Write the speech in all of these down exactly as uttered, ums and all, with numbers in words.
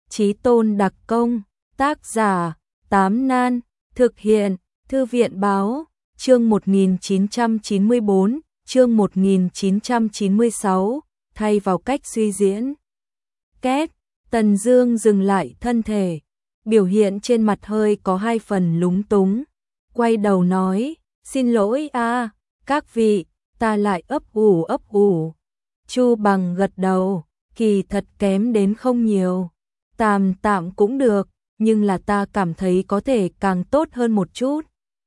Chí Tôn đặc công, tác giả, Tám Nan, thực hiện, Thư viện báo, chương một nghìn chín trăm chín mươi bốn, chương một nghìn chín trăm chín mươi sáu, thay vào cách suy diễn. Két, Tần Dương dừng lại thân thể, biểu hiện trên mặt hơi có hai phần lúng túng, quay đầu nói, xin lỗi a, các vị, ta lại ấp ủ ấp ủ. Chu Bằng gật đầu, kỳ thật kém đến không nhiều, tạm tạm cũng được, nhưng là ta cảm thấy có thể càng tốt hơn một chút.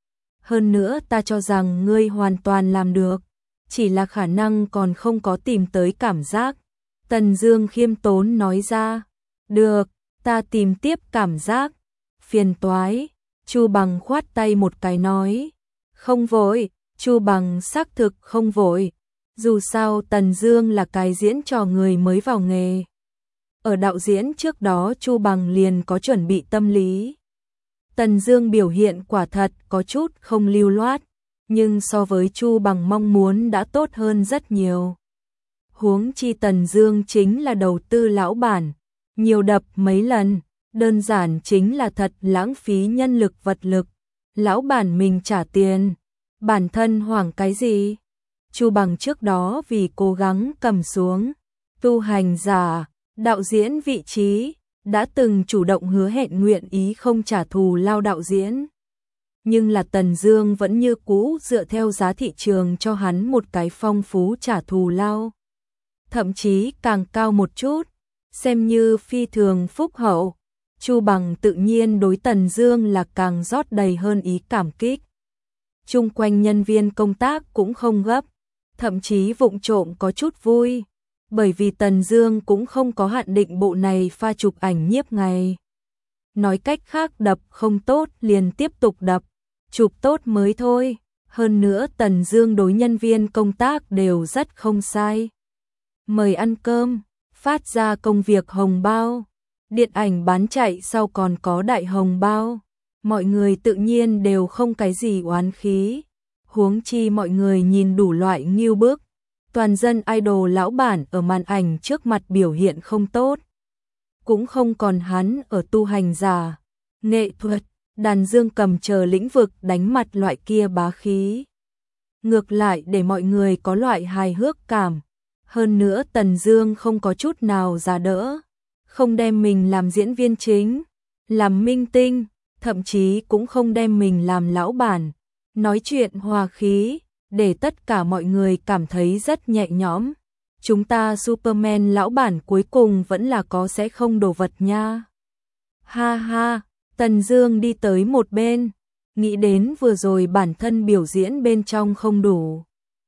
Hơn nữa ta cho rằng ngươi hoàn toàn làm được, chỉ là khả năng còn không có tìm tới cảm giác. Tần Dương khiêm tốn nói ra, được, ta tìm tiếp cảm giác. Phiền toái. Chu Bằng khoát tay một cái nói, không vội. Chu Bằng xác thực không vội, dù sao Tần Dương là cái diễn trò người mới vào nghề. Ở đạo diễn trước đó Chu Bằng liền có chuẩn bị tâm lý. Tần Dương biểu hiện quả thật có chút không lưu loát, nhưng so với Chu Bằng mong muốn đã tốt hơn rất nhiều. Huống chi Tần Dương chính là đầu tư lão bản, nhiều đập mấy lần, đơn giản chính là thật lãng phí nhân lực vật lực. Lão bản mình trả tiền, bản thân hoảng cái gì? Chu Bằng trước đó vì cố gắng cầm xuống tu hành giả, đạo diễn vị trí, đã từng chủ động hứa hẹn nguyện ý không trả thù lao đạo diễn. Nhưng là Tần Dương vẫn như cũ dựa theo giá thị trường cho hắn một cái phong phú trả thù lao. Thậm chí càng cao một chút, xem như phi thường phúc hậu. Chu Bằng tự nhiên đối Tần Dương là càng rót đầy hơn ý cảm kích. Chung quanh nhân viên công tác cũng không gấp, thậm chí vụng trộm có chút vui, bởi vì Tần Dương cũng không có hạn định bộ này pha chụp ảnh nhiếp ngày. Nói cách khác đập không tốt liền tiếp tục đập, chụp tốt mới thôi. Hơn nữa Tần Dương đối nhân viên công tác đều rất không sai. Mời ăn cơm, phát ra công việc hồng bao, điện ảnh bán chạy sau còn có đại hồng bao. Mọi người tự nhiên đều không cái gì oán khí. Huống chi mọi người nhìn đủ loại nghêu bức, toàn dân idol lão bản ở màn ảnh trước mặt biểu hiện không tốt, cũng không còn hắn ở tu hành giả, nghệ thuật, đàn dương cầm chờ lĩnh vực đánh mặt loại kia bá khí. Ngược lại để mọi người có loại hài hước cảm. Hơn nữa Tần Dương không có chút nào giả đỡ, không đem mình làm diễn viên chính, làm minh tinh, thậm chí cũng không đem mình làm lão bản, nói chuyện hòa khí, để tất cả mọi người cảm thấy rất nhẹ nhõm. Chúng ta Superman lão bản cuối cùng vẫn là có sẽ không đồ vật nha. Ha ha, Tần Dương đi tới một bên, nghĩ đến vừa rồi bản thân biểu diễn bên trong không đủ,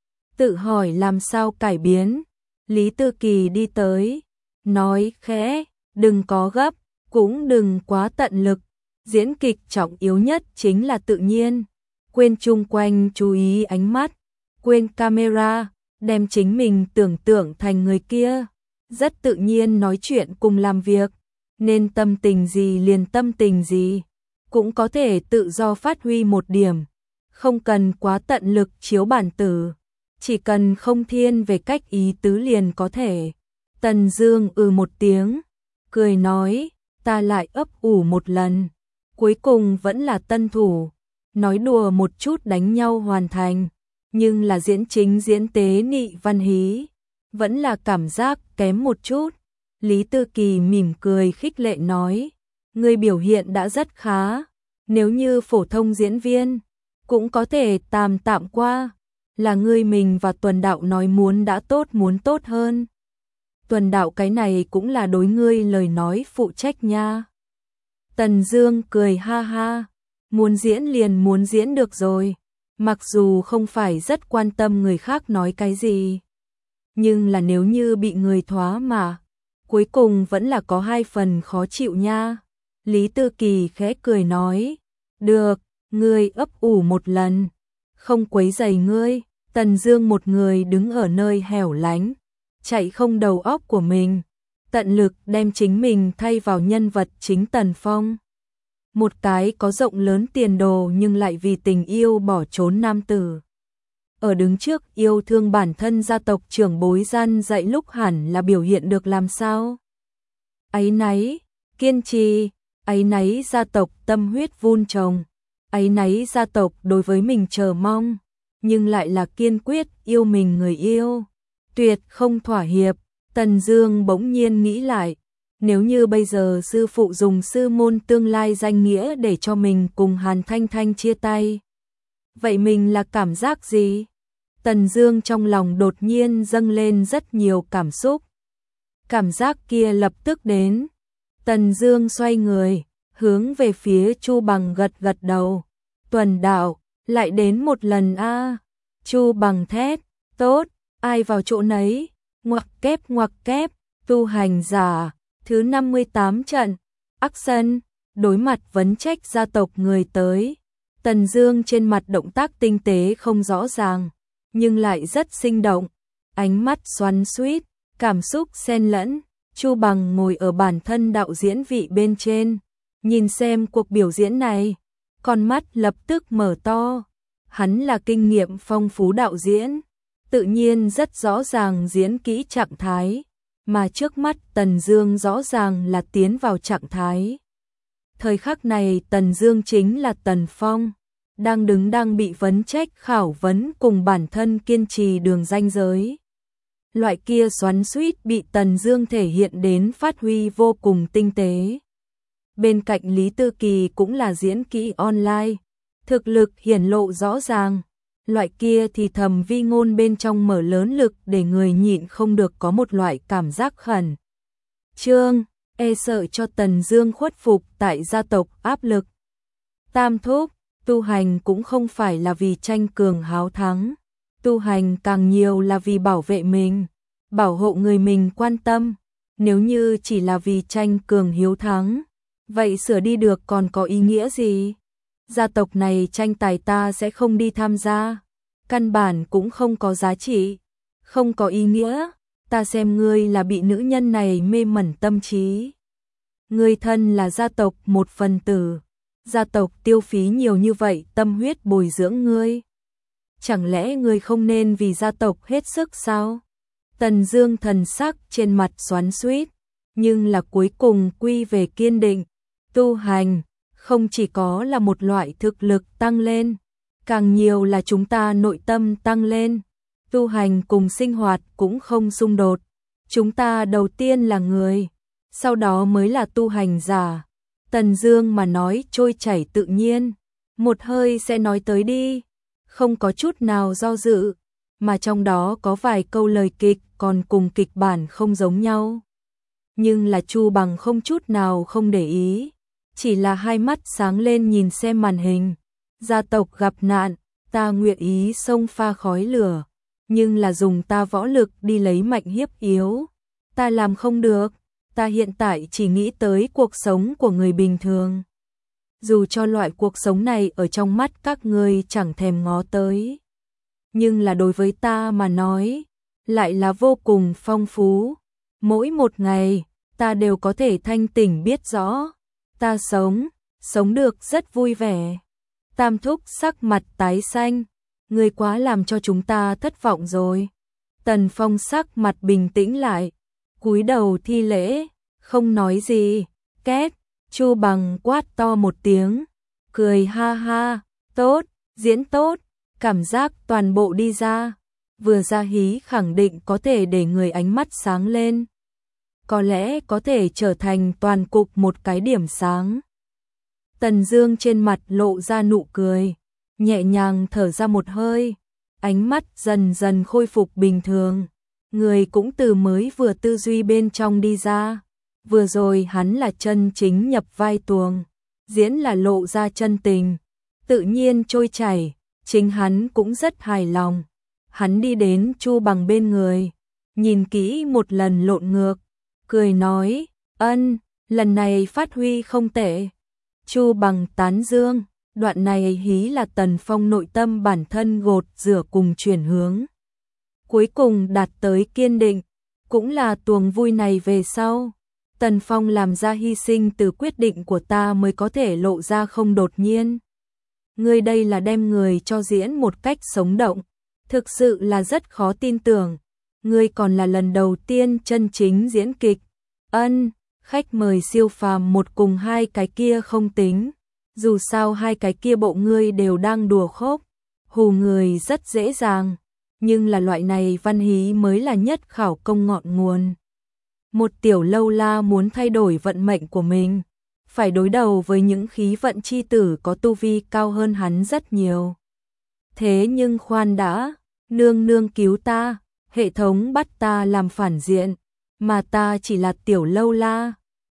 tự hỏi làm sao cải biến. Lý Tư Kỳ đi tới, nói khẽ, đừng có gấp, cũng đừng quá tận lực, diễn kịch trọng yếu nhất chính là tự nhiên, quên chung quanh chú ý ánh mắt, quên camera, đem chính mình tưởng tượng thành người kia, rất tự nhiên nói chuyện cùng làm việc, nên tâm tình gì liền tâm tình gì, cũng có thể tự do phát huy một điểm, không cần quá tận lực chiếu bản tử, chỉ cần không thiên về cách ý tứ liền có thể. Tần Dương ừ một tiếng, cười nói, ta lại ấp ủ một lần, cuối cùng vẫn là tân thủ, nói đùa một chút đánh nhau hoàn thành, nhưng là diễn chính diễn tế nị văn hí, vẫn là cảm giác kém một chút. Lý Tư Kỳ mỉm cười khích lệ nói, ngươi biểu hiện đã rất khá, nếu như phổ thông diễn viên, cũng có thể tạm tạm qua, là ngươi mình và Tuần Đạo nói muốn đã tốt muốn tốt hơn. Tuần Đạo cái này cũng là đối ngươi lời nói phụ trách nha. Tần Dương cười ha ha, muốn diễn liền muốn diễn được rồi, mặc dù không phải rất quan tâm người khác nói cái gì, nhưng là nếu như bị người thoá mà, cuối cùng vẫn là có hai phần khó chịu nha. Lý Tư Kỳ khẽ cười nói, được, ngươi ấp ủ một lần, không quấy rầy ngươi. Tần Dương một người đứng ở nơi hẻo lánh, chạy không đầu óc của mình, tận lực đem chính mình thay vào nhân vật chính Tần Phong. Một cái có rộng lớn tiền đồ nhưng lại vì tình yêu bỏ trốn nam tử. Ở đứng trước yêu thương bản thân gia tộc trưởng bối gian dạy lúc hẳn là biểu hiện được làm sao? Áy náy, kiên trì, áy náy gia tộc tâm huyết vun trồng, áy náy gia tộc đối với mình chờ mong, nhưng lại là kiên quyết yêu mình người yêu, tuyệt không thỏa hiệp. Tần Dương bỗng nhiên nghĩ lại, nếu như bây giờ sư phụ dùng sư môn tương lai danh nghĩa để cho mình cùng Hàn Thanh Thanh chia tay, vậy mình là cảm giác gì? Tần Dương trong lòng đột nhiên dâng lên rất nhiều cảm xúc. Cảm giác kia lập tức đến. Tần Dương xoay người, hướng về phía Chu Bằng gật gật đầu. Tuần đạo, lại đến một lần a. À. Chu Bằng thét, tốt, ai vào chỗ nấy, ngoặc kép ngoặc kép, tu hành giả, thứ năm mươi tám trận, action, đối mặt vấn trách gia tộc người tới. Tần Dương trên mặt động tác tinh tế không rõ ràng, nhưng lại rất sinh động, ánh mắt xoắn xuýt, cảm xúc xen lẫn. Chu Bằng ngồi ở bản thân đạo diễn vị bên trên, nhìn xem cuộc biểu diễn này, con mắt lập tức mở to. Hắn là kinh nghiệm phong phú đạo diễn, tự nhiên rất rõ ràng diễn kỹ trạng thái, mà trước mắt Tần Dương rõ ràng là tiến vào trạng thái. Thời khắc này Tần Dương chính là Tần Phong, đang đứng đang bị vấn trách khảo vấn cùng bản thân kiên trì đường ranh giới. Loại kia xoắn xuýt bị Tần Dương thể hiện đến phát huy vô cùng tinh tế. Bên cạnh Lý Tư Kỳ cũng là diễn kỹ online, thực lực hiển lộ rõ ràng. Loại kia thì thầm vi ngôn bên trong mở lớn lực để người nhịn không được có một loại cảm giác khẩn trương, e sợ cho Tần Dương khuất phục tại gia tộc áp lực. Tam thúc, tu hành cũng không phải là vì tranh cường háo thắng, tu hành càng nhiều là vì bảo vệ mình, bảo hộ người mình quan tâm. Nếu như chỉ là vì tranh cường hiếu thắng, vậy sửa đi được còn có ý nghĩa gì? Gia tộc này tranh tài ta sẽ không đi tham gia, căn bản cũng không có giá trị, không có ý nghĩa. Ta xem ngươi là bị nữ nhân này mê mẩn tâm trí. Ngươi thân là gia tộc một phần tử, gia tộc tiêu phí nhiều như vậy tâm huyết bồi dưỡng ngươi, chẳng lẽ ngươi không nên vì gia tộc hết sức sao? Tần Dương thần sắc trên mặt xoắn xuýt, nhưng là cuối cùng quy về kiên định. Tu hành không chỉ có là một loại thực lực tăng lên, càng nhiều là chúng ta nội tâm tăng lên. Tu hành cùng sinh hoạt cũng không xung đột. Chúng ta đầu tiên là người, sau đó mới là tu hành giả. Tần Dương mà nói trôi chảy tự nhiên, một hơi sẽ nói tới đi, không có chút nào do dự, mà trong đó có vài câu lời kịch còn cùng kịch bản không giống nhau. Nhưng là Chu Bằng không chút nào không để ý, chỉ là hai mắt sáng lên nhìn xem màn hình. Gia tộc gặp nạn, ta nguyện ý xông pha khói lửa, nhưng là dùng ta võ lực đi lấy mạnh hiếp yếu, ta làm không được. Ta hiện tại chỉ nghĩ tới cuộc sống của người bình thường. Dù cho loại cuộc sống này ở trong mắt các ngươi chẳng thèm ngó tới, nhưng là đối với ta mà nói, lại là vô cùng phong phú. Mỗi một ngày, ta đều có thể thanh tỉnh biết rõ, ta sống, sống được rất vui vẻ. Tam thúc sắc mặt tái xanh, ngươi quá làm cho chúng ta thất vọng rồi. Tần Phong sắc mặt bình tĩnh lại, cúi đầu thi lễ, không nói gì. Két, Chu Bằng quát to một tiếng, cười ha ha, tốt, diễn tốt, cảm giác toàn bộ đi ra. Vừa ra hí khẳng định có thể để người ánh mắt sáng lên, có lẽ có thể trở thành toàn cục một cái điểm sáng. Tần Dương trên mặt lộ ra nụ cười, nhẹ nhàng thở ra một hơi, ánh mắt dần dần khôi phục bình thường. Người cũng từ mới vừa tư duy bên trong đi ra. Vừa rồi hắn là chân chính nhập vai tuồng, diễn là lộ ra chân tình, tự nhiên trôi chảy, chính hắn cũng rất hài lòng. Hắn đi đến Chu Bằng bên người, nhìn kỹ một lần lộn ngược, cười nói, ân, lần này phát huy không tệ. Chu Bằng tán dương, đoạn này hí là Tần Phong nội tâm bản thân gột rửa cùng chuyển hướng. Cuối cùng đạt tới kiên định, cũng là tuồng vui này về sau. Tần Phong làm ra hy sinh từ quyết định của ta mới có thể lộ ra không đột nhiên. Ngươi đây là đem người cho diễn một cách sống động, thực sự là rất khó tin tưởng. Ngươi còn là lần đầu tiên chân chính diễn kịch. Ân, Khách mời siêu phàm một cùng hai cái kia không tính, dù sao hai cái kia bộ ngươi đều đang đùa khốp, hù người rất dễ dàng, nhưng là loại này văn hí mới là nhất khảo công ngọn nguồn. Một tiểu lâu la muốn thay đổi vận mệnh của mình, phải đối đầu với những khí vận chi tử có tu vi cao hơn hắn rất nhiều. Thế nhưng khoan đã, nương nương cứu ta, hệ thống bắt ta làm phản diện, mà ta chỉ là tiểu lâu la,